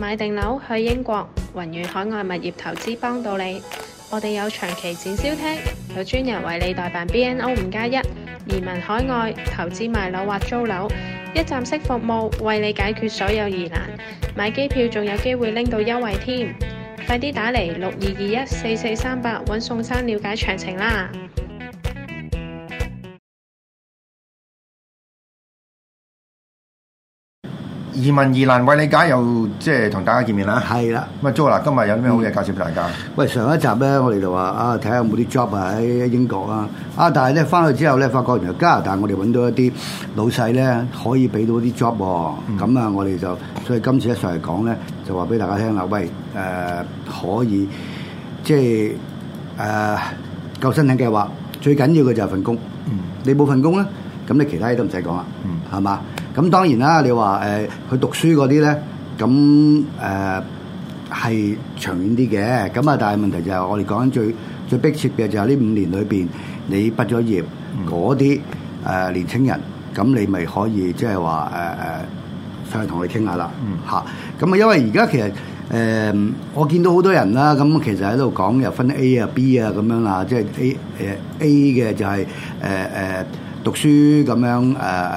買定樓去英國，宏遠海外物業投資幫到你。我哋有長期展銷廳，有專人為你代辦 BNO 5+1移民海外投資賣樓或租樓，一站式服務為你解決所有疑難。買機票仲有機會拎到優惠添，快啲打嚟62214438揾宋生了解詳情啦！ 移民疑難為你解，又即係同大家見面啦。 係啦， 咁啊 Jo 今日有啲咩好嘢介紹俾大家？ 喂，上一集咧，我哋就話啊，睇下有冇啲 job 喺英國啊。但係咧翻去之後咧，發覺原來加拿大我哋揾到一啲老細咧，可以俾到啲 job 喎。咁啊，我哋就所以今次一上嚟講咧，就話俾大家聽啦。喂，可以即係夠申請計劃，最緊要嘅就係份工。你冇份工咧，咁你其他嘢都唔使講啦。係嘛？咁當然啦，你話去讀書嗰啲咧，咁係長遠啲嘅。咁啊，但係問題就係我哋講緊最迫切嘅就係呢5年裏邊，你畢咗業嗰啲年青人，咁你咪可以即係話上去同佢傾下啦嚇。咁啊，因為而家其實我見到好多人啦，咁其實喺度講又分 A 啊 B 啊咁樣啦，即係 A 嘅就係讀書咁樣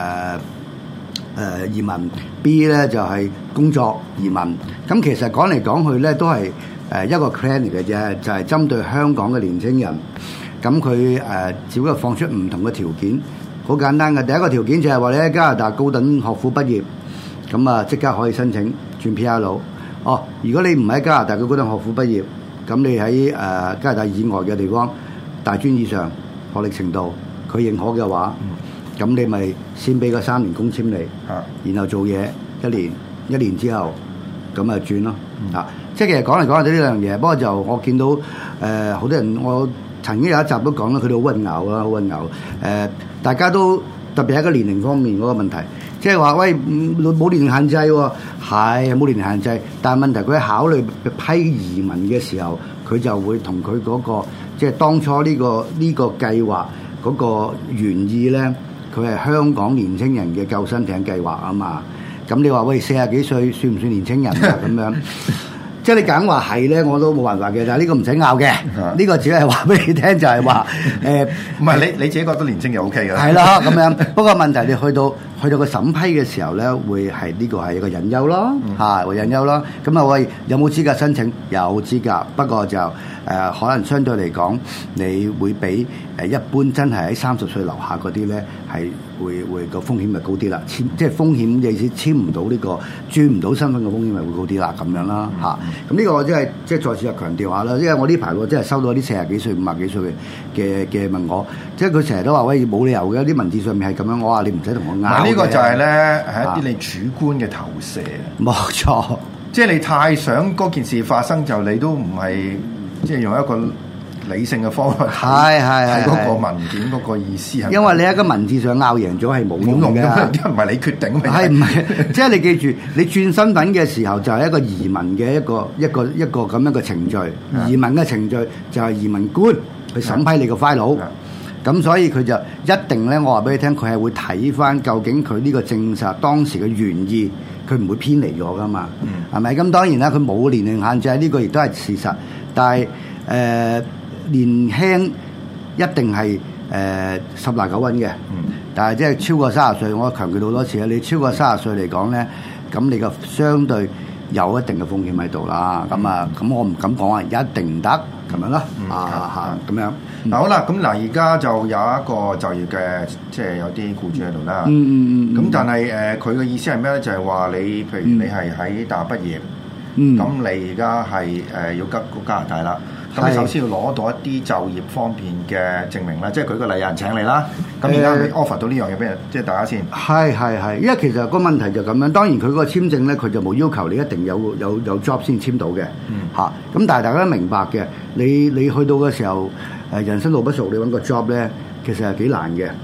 移民 B 咧就係工作移民，咁其實講嚟講去咧都係一個 plan 嚟嘅啫，就係針對香港嘅年青人，咁佢只不過放出唔同嘅條件，好簡單嘅。第一個條件就係話你喺加拿大高等學府畢業，咁啊即刻可以申請轉 PR 佬。哦，如果你唔喺加拿大嘅高等學府畢業，咁你喺加拿大以外嘅地方大專以上學歷程度佢認可嘅話，咁你咪先俾個3年工簽你，然後做嘢一年之後，咁啊轉咯。即係其實講嚟講去都呢樣嘢，不過就我見到好多人，我曾經有一集都講啦，佢哋好混淆啦，好混淆。大家都特別喺個年齡方面嗰個問題，即係話喂冇年齡限制喎，係冇年齡限制，但係問題佢喺考慮批移民嘅時候，佢就會同佢嗰個即係當初呢個計劃嗰個原意咧。佢係香港年青人嘅救生艇計劃啊嘛，咁你話喂40幾歲算唔算年青人啊？咁樣，即係你梗話係咧，我都冇辦法嘅，但係呢個唔使拗嘅，呢個只係話俾你聽就係話唔係你自己覺得年青人 OK 嘅， 係啦咁樣。不過問題你去到個審批嘅時候咧，會係呢個係一個隱憂咯，個隱憂咯。咁啊喂，有冇資格申請？有資格，不過就可能相對嚟講，你會比一般真係喺30歲樓下嗰啲咧，係會個風險咪高啲啦。即係風險嘅意思，簽唔到呢個轉唔到身份嘅風險咪會高啲啦，咁樣啦嚇。咁呢個我即係再次強調下啦，因為我呢排我真係收到啲40幾歲、50幾歲嘅問我，即係佢成日都話喂冇理由嘅，啲文字上面係咁樣，我話你唔使同我拗嘅。 呢個就係咧係一啲你主觀嘅投射， 冇錯。即係你太想嗰件事發生，就你都唔係即係用一個理性嘅方法睇嗰個文件嗰個意思係。因為你喺個文字上拗贏咗係冇用嘅， 唔係你決定。 係唔係？即係你記住，你轉身份嘅時候就係一個移民嘅一個咁樣嘅程序。移民嘅程序就係移民官去審批你個 file。咁所以佢就一定咧，我話俾你聽，佢係會睇翻究竟佢呢個政策當時嘅原意，佢唔會偏離咗噶嘛，係咪？咁當然啦，佢冇年齡限制，呢個亦都係事實。但係年輕一定係十拿九穩嘅，但係即係超過30歲，我強調到好多次啦。你超過30歲嚟講咧，咁你個相對有一定嘅風險喺度啦。咁我唔敢講話一定唔得咁樣咯。咁樣。 嗱好啦，咁嗱而家就有一個就業嘅，即係有啲僱主喺度啦。咁但係佢嘅意思係咩咧？就係話你，譬如你係喺大學畢業，咁你而家係要加拿大啦。咁你首先要攞到一啲就業方面嘅證明啦，即係舉個例，有人請你啦。咁而家你 offer 到呢樣嘢俾人，即係大家先。 係，因為其實個問題就咁樣。當然佢個簽證咧，佢就冇要求你一定有 job 先簽到嘅。咁但係大家都明白嘅，你去到嘅時候，人生路不熟，你揾個 job 咧，其實係幾難嘅。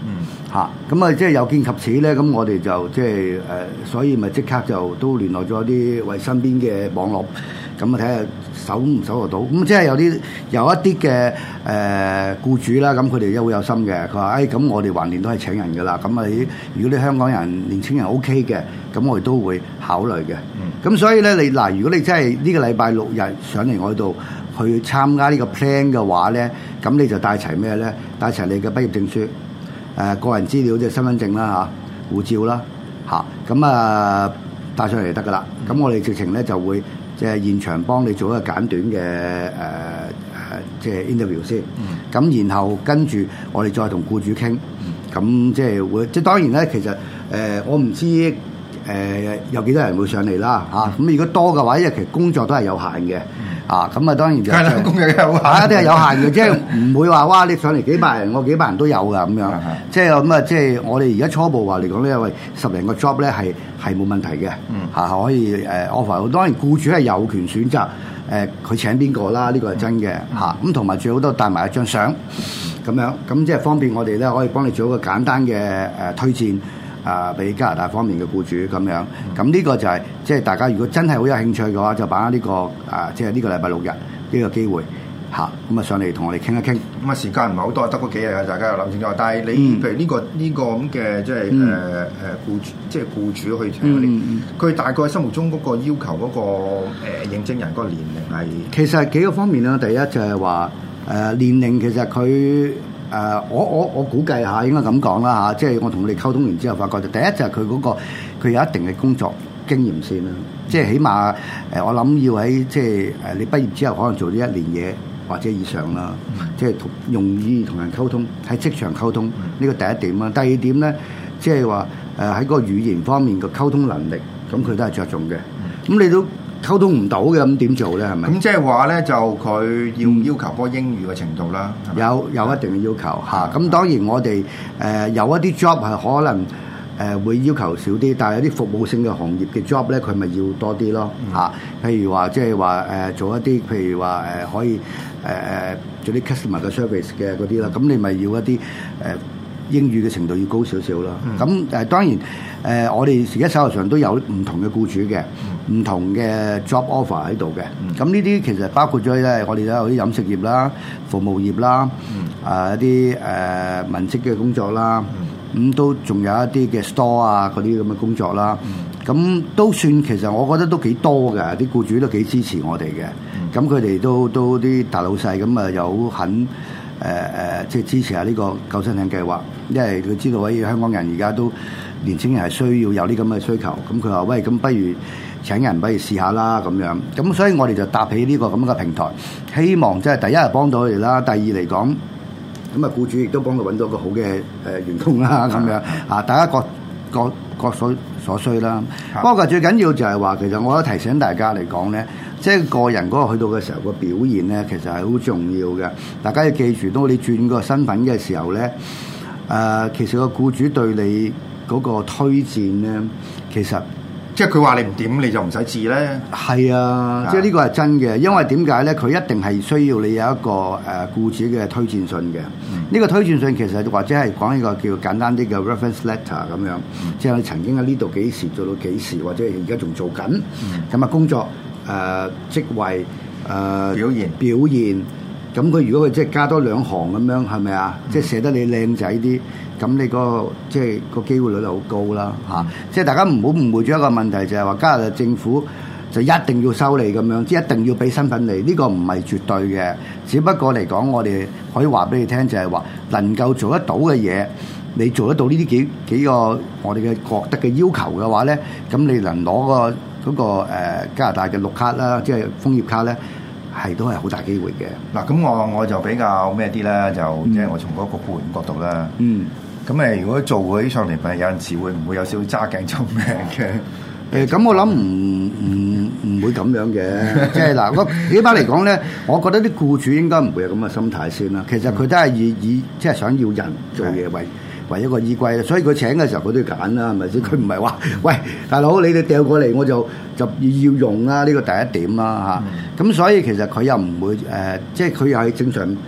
嚇，咁啊即係有見及此咧，咁我哋就即係所以咪即刻就都聯絡咗啲為身邊嘅網絡，咁啊睇下搜唔搜得到，咁即係有一啲嘅僱主啦，咁佢哋都好有心嘅，佢話咁我哋橫掂都係請人㗎啦，咁如果你香港人年青人 OK 嘅，咁我哋都會考慮嘅。咁所以咧，如果你真係呢個禮拜6日上嚟我度去參加呢個 plan 嘅話咧，咁你就帶齊咩咧？帶齊你嘅畢業證書。個人資料即係身份證啦嚇，護照啦嚇，咁帶上嚟就得噶啦。咁我哋直情咧就會即係現場幫你做一個簡短嘅即係 interview 先。咁然後跟住我哋再同僱主傾。咁即係會即係當然咧，其實我唔知有幾多人會上嚟啦嚇。咁如果多嘅話，因為其實工作都係有限嘅。咁當然就係啦，工作有限，一定係有限嘅，即係唔會話哇！你上嚟幾百人，我幾百人都有噶咁樣，即係咁啊！即係我哋而家初步話嚟講咧，因為10零個 job 咧係冇問題嘅，可以offer。當然僱主係有權選擇佢請邊個啦，呢個係真嘅嚇。咁同埋最好都帶埋一張相咁樣，咁即係方便我哋咧可以幫你做一個簡單嘅推薦。俾加拿大方面嘅僱主咁樣，咁呢個就係即係大家如果真係好有興趣嘅話，就把握呢個即係呢個禮拜6日呢個機會咁啊上嚟同我哋傾一傾。咁啊時間唔係好多，得嗰幾日啊，大家又諗清楚。但係你譬如呢個咁嘅即係僱主，即係僱主去請你，佢大概心目中嗰個要求嗰個應徵人嗰個年齡係其實幾個方面啦。第一就係話年齡其實佢。我估計下應該咁講啦嚇，即係我同佢哋溝通完之後，發覺第一就係佢嗰個佢有一定嘅工作經驗先啦，即係起碼我諗要喺即係你畢業之後可能做咗1年嘢或者以上啦，即係容易同人溝通，喺職場溝通呢個第一點啦。第二點咧，即係話喺個語言方面嘅溝通能力，咁佢都係着重嘅。咁你都溝通唔到嘅，咁點做咧？係咪？ 咁即係話咧，就佢要求嗰個英語嘅程度啦。 有一定嘅要求嚇。咁當然我哋有一啲 job 係可能會要求少啲，但係有啲服務性嘅行業嘅 job 咧，佢咪要多啲咯嚇。譬如話即係話做一啲譬如話可以做啲 customer 嘅 service 嘅嗰啲啦，咁你咪要一啲英語嘅程度要高少少啦。咁當然我哋而家手頭上都有唔同嘅僱主嘅，唔同嘅 job offer 喺度嘅。咁呢啲其實包括咗咧，我哋都有啲飲食業啦、服務業啦，一啲文職嘅工作啦，咁都仲有一啲嘅 store 啊嗰啲咁嘅工作啦。咁都算其實我覺得都幾多嘅，啲僱主都幾支持我哋嘅。咁佢哋都啲大老細咁啊，有肯。即係支持下呢個救生艇計劃，因為佢知道香港人而家都年青人係需要有呢咁嘅需求，咁佢話喂，咁不如請人不如試下啦咁樣，咁所以我哋就搭起呢個咁嘅平台，希望即係第一係幫到佢哋啦，第二嚟講，咁啊僱主亦都幫佢揾到個好嘅員工啦咁樣大家各所需啦。不過最緊要就係話，其實我都提醒大家嚟講咧。即係個人嗰個去到嘅時候個表現咧，其實係好重要嘅。大家要記住，當你轉個身份嘅時候咧，其實個僱主對你嗰個推薦咧，其實即係佢話你唔掂，你就唔使治咧。 係啊，即係呢個係真嘅，因為點解咧？佢一定係需要你有一個僱主嘅推薦信嘅。呢個推薦信其實或者係講一個叫簡單啲嘅 reference letter 咁樣，即係你曾經喺呢度幾時做到幾時，或者而家仲做緊咁工作。職位表現，咁佢如果佢即係加多2行咁樣，係咪啊？即係寫得你靚仔啲，咁你個即係個機會率就好高啦嚇。即係大家唔好誤會咗一個問題，就係話加拿大政府就一定要收你咁樣，即係一定要俾身份你。呢個唔係絕對嘅，只不過嚟講，我哋可以話俾你聽，就係話能夠做得到嘅嘢，你做得到呢啲幾個我哋嘅覺得嘅要求嘅話咧，咁你能攞嗰個加拿大嘅綠卡啦，即係楓葉卡咧，都係好大機會嘅。 嗱，咁我就比較咩啲咧，就即係我從嗰個僱員角度啦。咁如果做嗰啲上嚟咪有陣時會唔會有少少揸頸就命嘅？ 咁我諗唔會咁樣嘅。即係嗱，起碼嚟講咧，我覺得啲僱主應該唔會有咁嘅心態先啦。其實佢都係以即係想要人做嘢為一個依歸，所以佢請嘅時候佢都要揀啦，係咪先？佢唔係話喂大佬，你哋掉過嚟我就要用啦，呢個第一點啦嚇。咁所以其實佢又唔會即係佢又係正常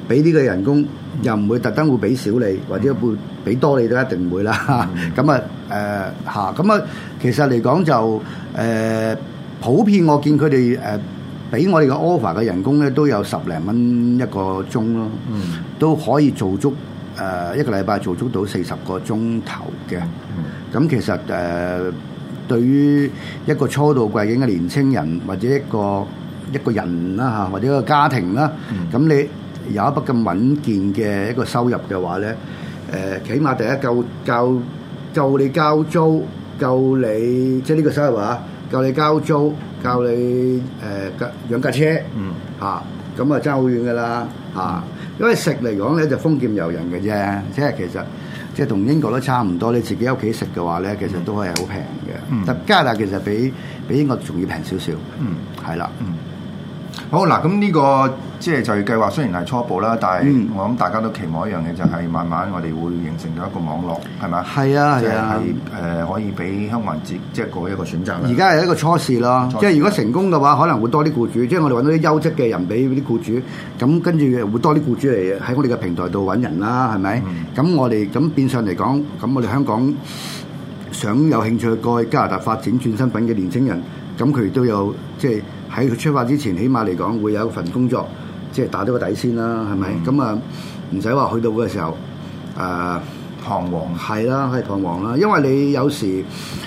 俾呢個人工，又唔會特登會俾少你，或者會俾多你都一定唔會啦。咁其實嚟講就普遍我見佢哋俾我哋嘅 offer 嘅人工咧都有10零蚊一個鐘咯，都可以做足一個禮拜做足到40個鐘頭嘅。咁其實對於一個初到貴境嘅年青人或者一個人啦嚇，或者一個家庭啦，咁你有一筆咁穩健嘅一個收入嘅話咧，起碼第一夠你交租，夠你即係呢個收入啊，夠你交租，夠你養架車，咁啊爭好遠噶啦嚇。因為食嚟講咧就豐儉由人嘅啫，即係其實即係同英國都差唔多。你自己喺屋企食嘅話咧，其實都係好平嘅。但加拿大其實比英國仲要平少少，係啦。 好嗱，咁呢個即係就業計劃雖然係初步啦，但係我諗大家都期望一樣嘢，就係慢慢我哋會形成咗一個網絡，係咪？係啊，係啊，可以俾香港人即係過一個選擇啦。而家係一個初試咯，即係如果成功嘅話，可能會多啲僱主，即係我哋揾到啲優質嘅人俾啲僱主，咁跟住會多啲僱主嚟喺我哋嘅平台度揾人啦，係咪？咁我哋咁變相嚟講，咁我哋香港想有興趣過去加拿大發展轉身份嘅年青人，咁佢都有即係。喺佢出發之前，起碼嚟講會有一份工作，即係打咗個底先啦，係咪？咁啊，唔使話去到嘅時候，彷徨係啦，係彷徨啦。因為你有時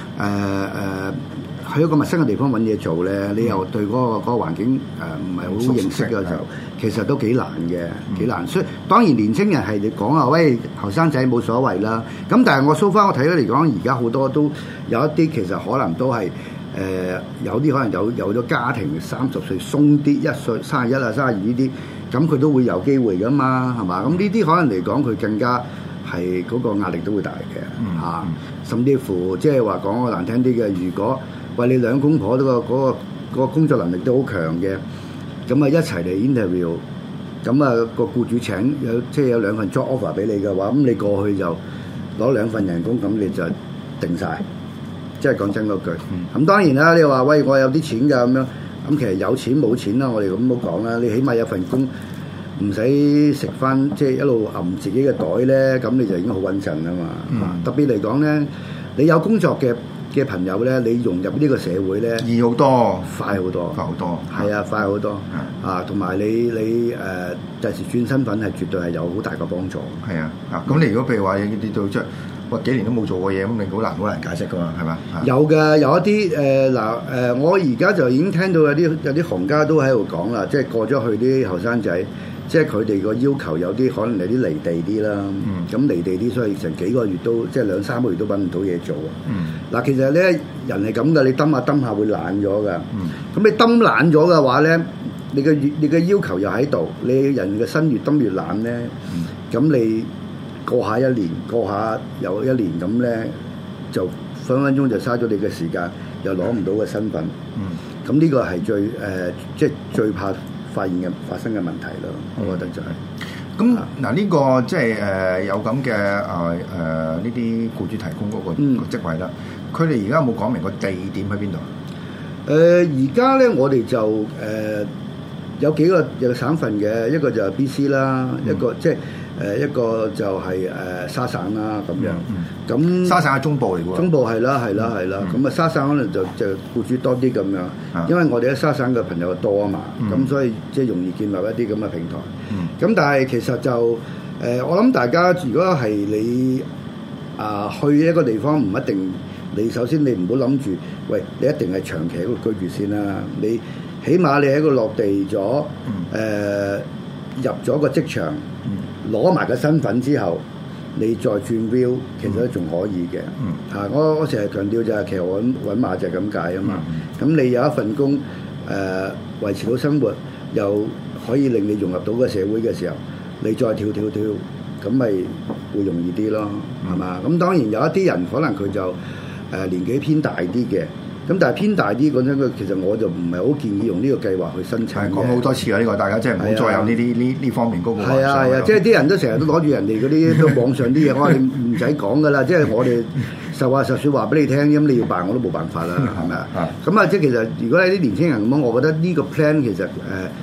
去一個陌生嘅地方揾嘢做咧，你又對嗰個環境唔係好認識嘅時候，其實都幾難嘅，幾難。所以當然年青人係你講啊，喂，後生仔冇所謂啦。咁但係我 so far 我睇到嚟講，而家好多都有一啲其實可能都係。有啲可能有咗家庭，30歲鬆啲1歲31啊32呢啲，咁佢都會有機會噶嘛，係嘛？咁呢啲可能嚟講，佢更加係嗰個壓力都會大嘅嚇。甚至乎即係話講個難聽啲嘅，如果喂你兩公婆都嗰個工作能力都好強嘅，咁啊一齊嚟 interview，咁啊個僱主請即係有2份 job offer 俾你嘅話，咁你過去就攞2份人工，咁你就定晒。即係講真嗰句，咁當然啦。你話喂，我有啲錢㗎咁樣，咁其實有錢冇錢啦，我哋咁冇講啦。你起碼有份工，唔使食翻，即係一路揞自己嘅袋咧，咁你就已經好穩陣啦嘛。特別嚟講咧，你有工作嘅朋友咧，你融入呢個社會咧，易好多，快好多，快好多，係啊，快好多啊！同埋你第時轉身份係絕對係有好大嘅幫助。係啊，咁你如果譬如話你到即係。哇！幾年都冇做過嘢，咁你好難解釋噶嘛，係嘛？有嘅，有一啲我而家就已經聽到有啲行家都喺度講啦，即係過咗去啲後生仔，即係佢哋個要求有啲可能有啲離地啲啦。咁離地啲，所以成幾個月都即係2、3個月都揾唔到嘢做啊。其實咧人係咁噶，你揼下會懶咗噶。咁你揼懶咗嘅話咧，你嘅要求又喺度，你人嘅身越揼越懶咧，咁你。過下一年，過下又1年咁咧，就分分鐘就嘥咗你嘅時間，又攞唔到嘅身份。咁呢個係即係最怕發生嘅問題咯。我覺得就係。咁嗱，呢個即係有咁嘅呢啲僱主提供嗰個職位啦。佢哋而家有冇講明個地點喺邊度？而家咧，我哋就有幾個省份嘅，一個就係 BC 啦，一個即係。一個就係沙省啦咁樣，咁沙省係中部嚟嘅喎。中部係啦。咁啊沙省可能就僱主多啲咁樣，因為我哋喺沙省嘅朋友多啊嘛，咁所以即係容易建立一啲咁嘅平台。咁但係其實就我諗大家如果係你去一個地方，唔一定你首先你唔好諗住，喂你一定係長期喺度居住先啦。你起碼你喺度落地咗，入咗個職場。攞埋個身份之後，你再轉 view，其實都仲可以嘅。我成日強調就係其實揾馬就係咁解啊嘛。咁你有一份工，維持到生活，又可以令你融入到個社會嘅時候，你再跳，咁咪會容易啲咯，係嘛？咁當然有一啲人可能佢就年紀偏大啲嘅。咁但係偏大啲講真，其實我就唔係好建議用呢個計劃去申請。講好多次啦，呢個大家即係唔好再有呢方面嗰個。係啊，即係啲人都成日都攞住人哋嗰啲都網上啲嘢，我話你唔使講噶啦，即係我哋實話實説話俾你聽，咁你要辦我都冇辦法啦，係咪啊？咁啊，即係其實如果係啲年輕人咁樣，我覺得呢個 plan 其實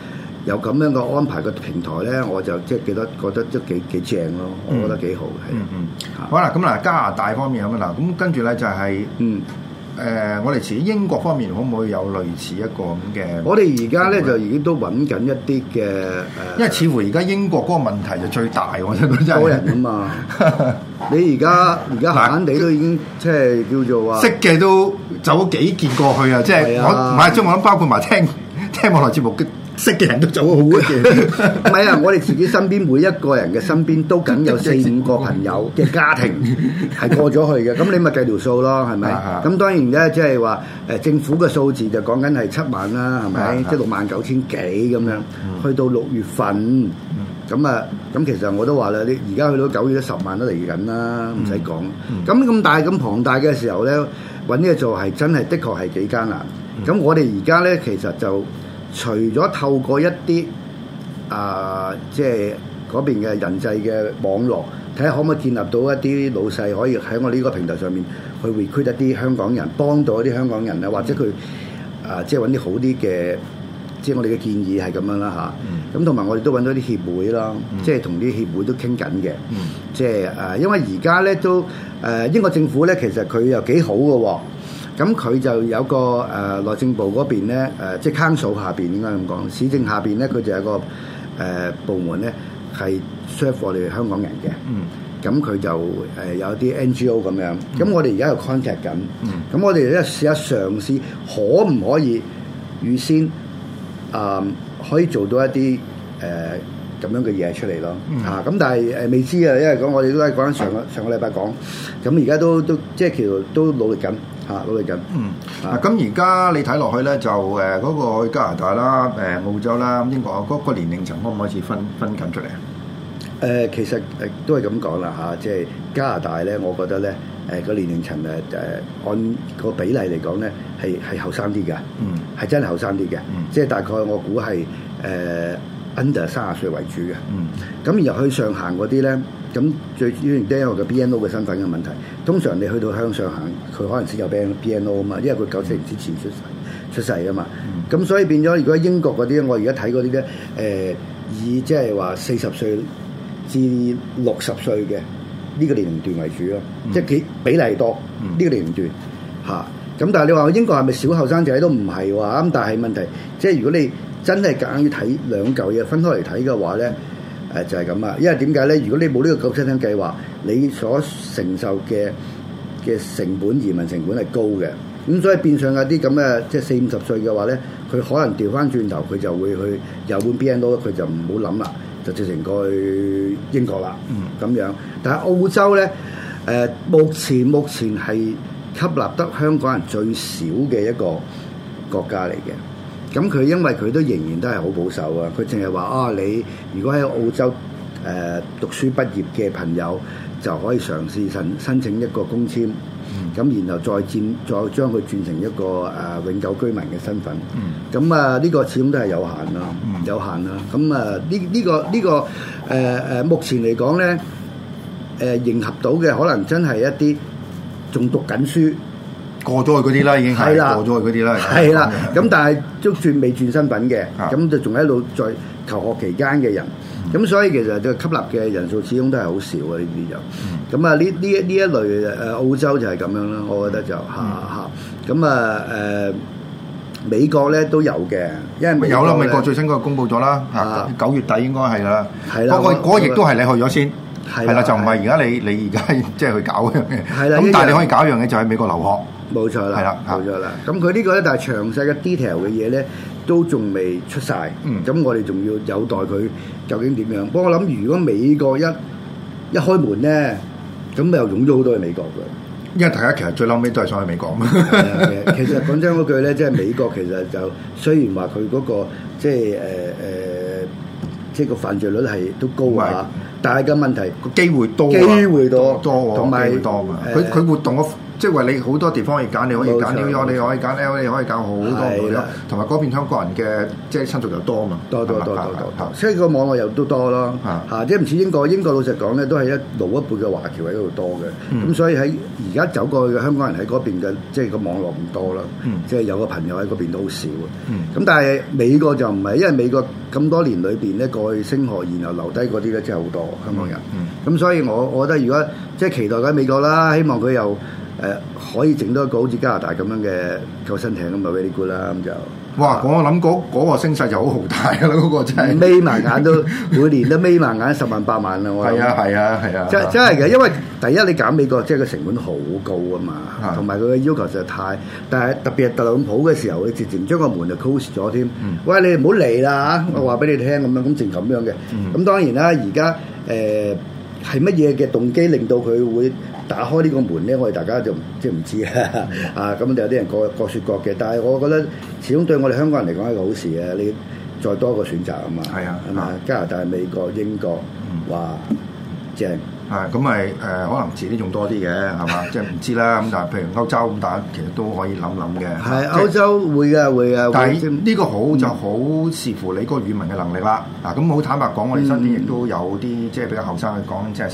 有咁樣嘅安排嘅平台咧，我就即係覺得都幾正咯，我覺得幾好係。 好啦，咁嗱加拿大方面咁嗱，咁跟住咧就係我哋遲啲英國方面可唔可以有類似一個咁嘅？ 我哋而家咧就已經都揾緊一啲嘅因為似乎而家英國嗰個問題就最大，我覺得真係多人啊嘛。你而家閒閒地都已經即係叫做話識嘅都走咗幾件過去啊！即係我唔係，即係我諗包括埋聽網絡節目嘅。識嘅人都走好嘅， 唔係啊！我哋自己身邊每一個人嘅身邊都僅有4-5個朋友嘅家庭係過咗去嘅，咁你咪計條數咯，係咪？咁當然咧，即係話政府嘅數字就講緊係7萬啦，係咪？即係69000幾咁樣，去到6月份，咁其實我都話啦，你而家去到9月10萬都嚟緊啦，唔使講。咁大咁龐大嘅時候咧，揾嘢做係真係的確係幾艱難。咁我哋而家咧其實就除咗透過一啲即係嗰邊嘅人際嘅網絡，睇下可唔可以建立到一啲老細可以喺我呢個平台上面去 recruit 一啲香港人，幫到一啲香港人啊，或者佢即係揾啲好啲嘅，即係我哋嘅建議係咁樣啦嚇。咁同埋我哋都揾到啲協會啦，即係同啲協會都傾緊嘅。即係因為而家咧都英國政府咧其實佢又幾好嘅喎。咁佢就有個內政部嗰邊咧，即係 Council 下邊應該咁講，市政下邊咧佢就有個部門咧係 serve 我哋香港人嘅。咁佢就有啲 NGO 咁樣。咁我哋而家又 contact 緊。咁我哋咧試下嘗試可唔可以預先可以做到一啲咁樣嘅嘢出嚟咯。咁但係未知啊，因為我哋都係講緊上個禮拜講。咁而家都即係其實都努力緊。努力緊。 咁而家你睇落去咧，就嗰個加拿大啦、澳洲啦、英國嗰個年齡層可唔可以分緊出嚟啊？ 其實都係咁講啦嚇，即係加拿大咧，我覺得咧個年齡層按個比例嚟講咧係後生啲嘅，係真係後生啲嘅，即係大概我估係under 30歲為主嘅。咁然後去上行嗰啲咧。咁最主要都係因為個 BNO 嘅身份嘅問題。通常你去到向上行，佢可能先有 BNO 啊嘛，因為佢94年之前出世啊嘛。咁所以變咗，如果英國嗰啲，我而家睇嗰啲咧，以即係話40歲至60歲嘅呢個年齡段為主咯，即係幾比例多呢個年齡段嚇。咁但係你話英國係咪小後生仔都唔係喎？咁但係問題即係如果你真係夾硬要睇兩嚿嘢分開嚟睇嘅話咧。就係咁啊！因為點解咧？如果你冇呢個97天計劃，你所承受嘅成本移民成本係高嘅，咁所以變相有啲咁嘅即係40-50歲嘅話咧，佢可能調翻轉頭，佢就會去有本 BNO，佢就唔好諗啦，就直情過去英國啦。咁樣，但係澳洲咧，目前係吸納得香港人最少嘅一個國家嚟嘅。咁佢因為佢都仍然都係好保守啊！佢淨係話你如果喺澳洲讀書畢業嘅朋友就可以嘗試申請一個工簽，咁然後再將佢轉成一個永久居民嘅身份。咁呢個始終都係有限啦，有限啦。咁呢個目前嚟講咧，迎合到嘅可能真係一啲仲讀緊書。 過咗去嗰啲啦，已經係過咗去嗰啲啦。 係啦，咁但係都未轉身份嘅，咁就仲喺度在求學期間嘅人，咁所以其實就吸納嘅人數始終都係好少啊！呢啲就咁啊，呢一類澳洲就係咁樣啦，我覺得就咁美國咧都有嘅，因為有啦，美國最新嗰個公佈咗啦，9月底應該係啦。 係啦， 嗰個亦都係你去咗先。係啦，就唔係而家你而家即係去搞一樣嘢。係啦，咁但係你可以搞一樣嘢，就喺美國留學。 冇錯啦， 係啦， 冇錯啦。咁佢呢個咧，但係詳細嘅 detail 嘅嘢咧，都仲未出晒。咁我哋仲要有待佢究竟點樣。不過我諗，如果美國一開門咧，咁又湧咗好多去美國嘅。 因為大家其實最嬲尾都係想去美國嘛。 其實講真嗰句咧，即係美國其實就雖然話佢嗰個即係即係個犯罪率係都高啊，但係個問題個機會多， 同埋佢活動即係話你好多地方可以揀，你可以揀冇錯 New York，你可以揀 LA，你可以揀好多係啦同埋嗰邊香港人嘅即係親屬又多啊嘛， 多， 係嘛所以個網絡又都多咯嚇即係唔似英國老實講咧，都係一老一輩嘅華僑喺嗰度多嘅，咁所以喺而家走過去嘅香港人喺嗰邊嘅即係個網絡唔多啦，即係有個朋友喺嗰邊都好少咁但係美國就唔係，因為美國咁多年裏邊咧過去升學然後留低嗰啲咧真係好多香港人，咁所以我覺得如果即係期待緊美國啦，希望佢又可以整多一個好似加拿大咁樣嘅救生艇咁啊 very good 啦咁就。 哇！我諗嗰個聲勢就好豪大㗎啦，嗰個真係眯埋眼都每年都眯埋眼10萬8萬啦，我諗係啊， 真係嘅，因為第一你揀美國即係個成本好高啊嘛，同埋佢嘅要求實在太，但係特別係特朗普嘅時候，佢直情將個門就 close 咗添。喂，你唔好嚟啦我話俾你聽咁樣，咁淨咁樣嘅。咁當然啦，而家係乜嘢嘅動機令到佢會打開呢個門咧？我哋大家就即係唔知啊！咁有啲人各說各嘅，但係我覺得始終對我哋香港人嚟講係個好事啊！你再多個選擇啊嘛，係嘛？加拿大、美國、英國，哇，正咁咪可能遲啲仲多啲嘅係嘛？即係唔知啦。咁但係譬如歐洲咁，大家其實都可以諗諗嘅。 係歐洲會㗎。 但係呢個好就好視乎你嗰個語文嘅能力啦。嗱咁好坦白講，我哋身邊亦都有啲即係比較後生嘅講，即係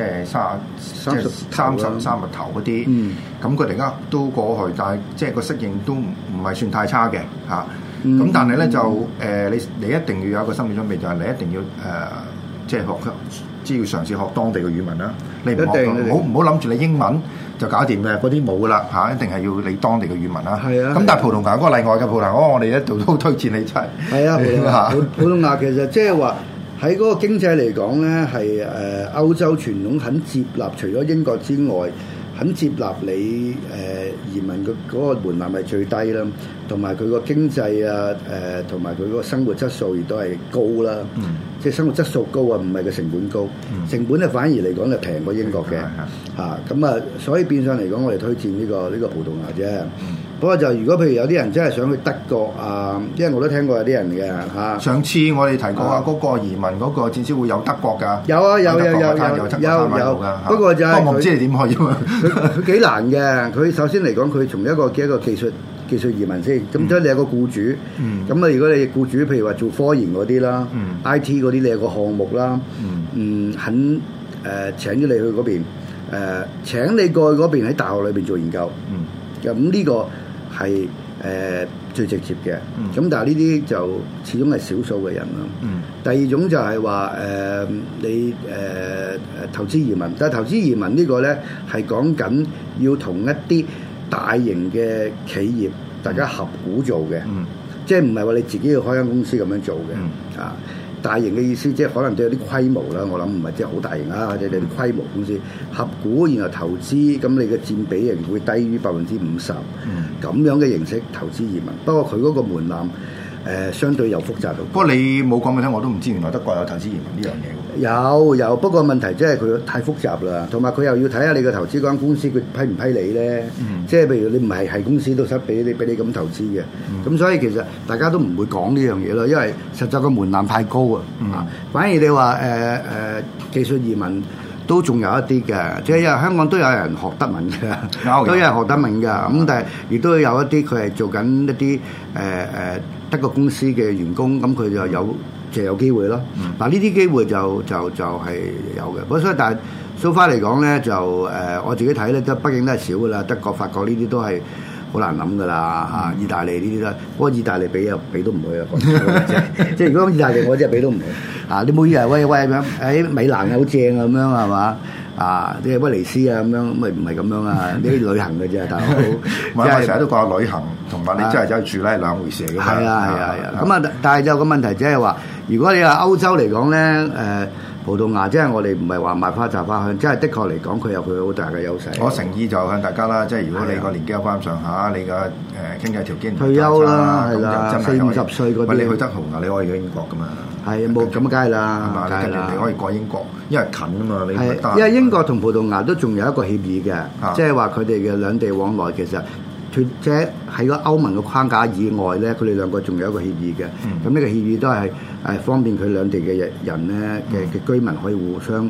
30頭嗰啲。咁佢哋而家都過去，但係即係個適應都唔係算太差嘅嚇。咁但係咧就你一定要有一個心理準備，就係你一定要即係要嘗試學當地嘅語文啦，你唔好諗住你英文就搞掂嘅，嗰啲冇噶啦嚇，一定係要你當地嘅語文啦。係啊。咁但係葡萄牙嗰個例外嘅葡萄牙，我哋一度都推薦你出嚟。係啊，葡萄牙其實即係話喺嗰個經濟嚟講咧，係歐洲傳統肯接納，除咗英國之外，肯接納你移民嗰個門檻係最低啦，同埋佢個經濟啊同埋佢個生活質素亦都係高啦。即係生活質素高啊，唔係個成本高。成本咧反而嚟講就平過英國嘅咁啊，所以變相嚟講，我哋推薦呢個葡萄牙啫。不過就如果譬如有啲人真係想去德國啊，因為我都聽過有啲人嘅上次我哋提過啊，嗰個移民嗰個展銷會有德國㗎。有啊，有。不過就係我唔知你點去啫嘛。佢幾難嘅。佢首先嚟講，佢從一個技術移民先。咁即係你有個僱主。咁啊，如果你僱主譬如話做科研嗰啲啦，IT 嗰啲，你有個項目啦，肯請咗你去嗰邊，請你過去嗰邊喺大學裏邊做研究。咁呢個係最直接嘅。咁但係呢啲就始終係少數嘅人啦。第二種就係話你投資移民，但係投資移民呢個咧係講緊要同一啲大型嘅企業大家合股做嘅，即係唔係話你自己要開間公司咁樣做嘅。大型嘅意思即係可能都有啲規模啦，我諗唔係即係好大型啊，或者你啲規模公司合股然後投資，咁你嘅佔比仍會低於50%，咁樣嘅形式投資移民。不過佢嗰個門檻相對又複雜到。不過你冇講俾我聽，我都唔知原來德國有投資移民呢樣嘢。有，不過問題即係佢太複雜啦，同埋佢又要睇下你個投資嗰間公司佢批唔批你咧。即係譬如你唔係公司都得俾你咁投資嘅。咁所以其實大家都唔會講呢樣嘢咯，因為實在個門檻太高啊。反而你話技術移民都仲有一啲嘅，即係香港都有人學德文嘅，都有人學德文㗎。咁但係亦都有一啲佢係做緊一啲德國公司嘅員工，咁佢就有機會咯。嗱呢啲機會就係有嘅。不過所以但係 so far 嚟講咧，就我自己睇咧，都畢竟都係少㗎啦。德國、法國呢啲都係好難諗㗎啦。意大利呢啲都，不過意大利比都唔會啊。即係如果意大利我真係比都唔會。你冇以為喂咁樣，米蘭好正啊咁樣係嘛？啲威尼斯啊咁樣，咪唔係咁樣啊？呢啲旅行嘅啫，大佬。我成日都講旅行同埋你真係走去住咧係兩回事嚟嘅。係啊。咁啊，但係有個問題即係話，如果你話歐洲嚟講咧，葡萄牙即係我哋唔係話賣花讚花香，即係的確嚟講佢有佢好大嘅優勢。我誠意就向大家啦，即係如果你個年紀有翻上下，你嘅經濟條件退休啦，係啦，40-50歲嗰啲，你去得葡萄牙，你可以去英國噶嘛。係冇咁梗係啦，跟住你可以過英國，因為近啊嘛。你因為英國同葡萄牙都仲有一個協議嘅，即係話佢哋嘅兩地往來其實。即係喺個歐盟嘅框架以外咧，佢哋兩個仲有一個協議嘅。咁呢個協議都係方便佢兩地嘅人咧嘅居民可以互相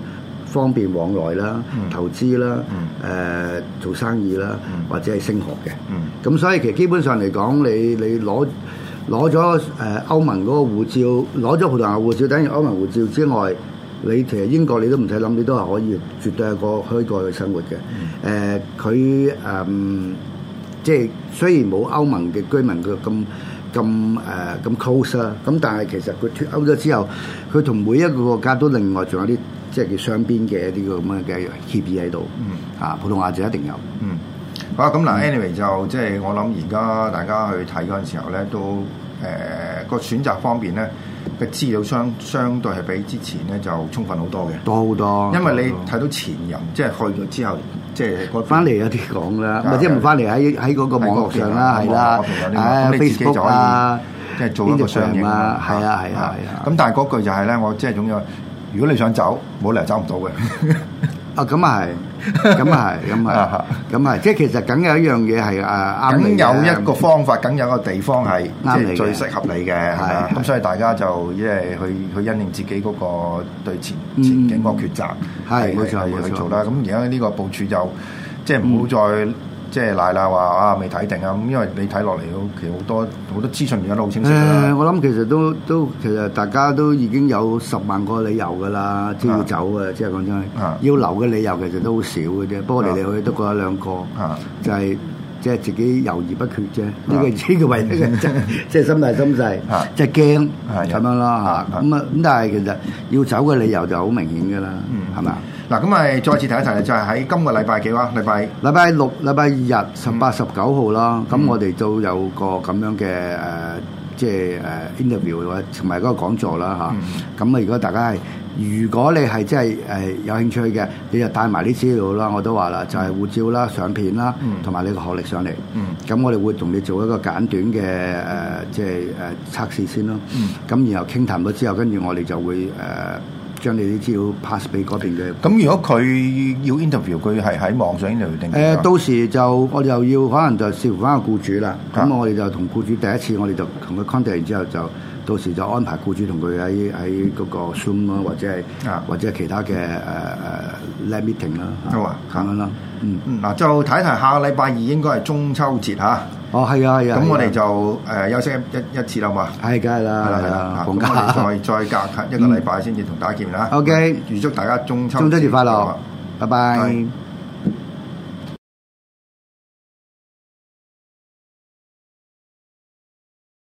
方便往來啦、投資啦、做生意啦，或者係升學嘅。咁所以其實基本上嚟講，你攞咗歐盟嗰個護照，攞咗葡萄牙護照，等於歐盟護照之外，你其實英國你都唔使諗，你都係可以絕對係可以過去生活嘅。佢即係雖然冇歐盟嘅居民佢咁 close 啦，咁但係其實佢脫歐咗之後，佢同每一個國家都另外仲有啲即係叫雙邊嘅一啲咁樣嘅協議喺度。葡萄牙就一定有。 好啊，咁嗱 ，anyway 就即係我諗而家大家去睇嗰陣時候咧，都個選擇方面咧嘅資料相對係比之前咧就充分好多嘅， 多好多。因為你睇到前人即係去咗之後，即係翻嚟有啲講啦，或者唔翻嚟喺嗰個網絡上啦，係啦，Facebook 啊， 即係做一個相應啦，係啊。 咁但係嗰句就係咧，我即係總有，如果你想走，冇理由走唔到嘅。 咁啊係，即係其實梗有一樣嘢係啱你嘅， 梗有一個方法，梗有一個地方係即係最適合你嘅，係嘛？咁所以大家就即係去因應自己嗰個對前景個抉擇， 係冇錯去做啦。咁而家呢個部署就即係唔好再即係賴話未睇定啊！咁因為你睇落嚟，其實好多資訊而家都好清晰啦。 我諗其實都其實大家都已經有10萬個理由㗎啦，即係要走嘅，即係講真，要留嘅理由其實都好少嘅啫。不過嚟嚟去去都嗰一兩個，就係即係自己猶豫不決啫。呢個唯一嘅即係心大心細，即係驚咁樣啦嚇。咁但係其實要走嘅理由就好明顯㗎啦，係咪？ 嗱，咁咪再次提一提，就係喺今個禮拜幾話？禮拜六、禮拜日18、19號啦。咁我哋都有個咁樣嘅即係interview 或者同埋嗰個講座啦嚇。咁如果大家如果你係真係有興趣嘅，你就帶埋啲資料啦。我都話啦，就係護照啦、相片啦，同埋你個學歷上嚟。咁我哋會同你做一個簡短嘅即係測試先咯。咁然後傾談咗之後，跟住我哋就會將你啲資料 pass 俾嗰邊嘅。 咁如果佢要 interview，佢係喺網上 interview 定？ 到時就我哋又要可能就視乎翻個僱主啦。咁我哋就同僱主第一次，我哋就同佢 contact 完之後，就到時就安排僱主同佢喺嗰個 Zoom 咯，或者其他嘅live meeting 啦。 好啊， 咁樣啦。 嗱就睇一睇下個禮拜二應該係中秋節嚇。 係啊。 咁我哋就休息一次啦嘛。 係，梗係啦。 咁我哋再隔一個禮拜先至同大家見面啦。 OK， 預祝大家中秋節快樂，拜拜。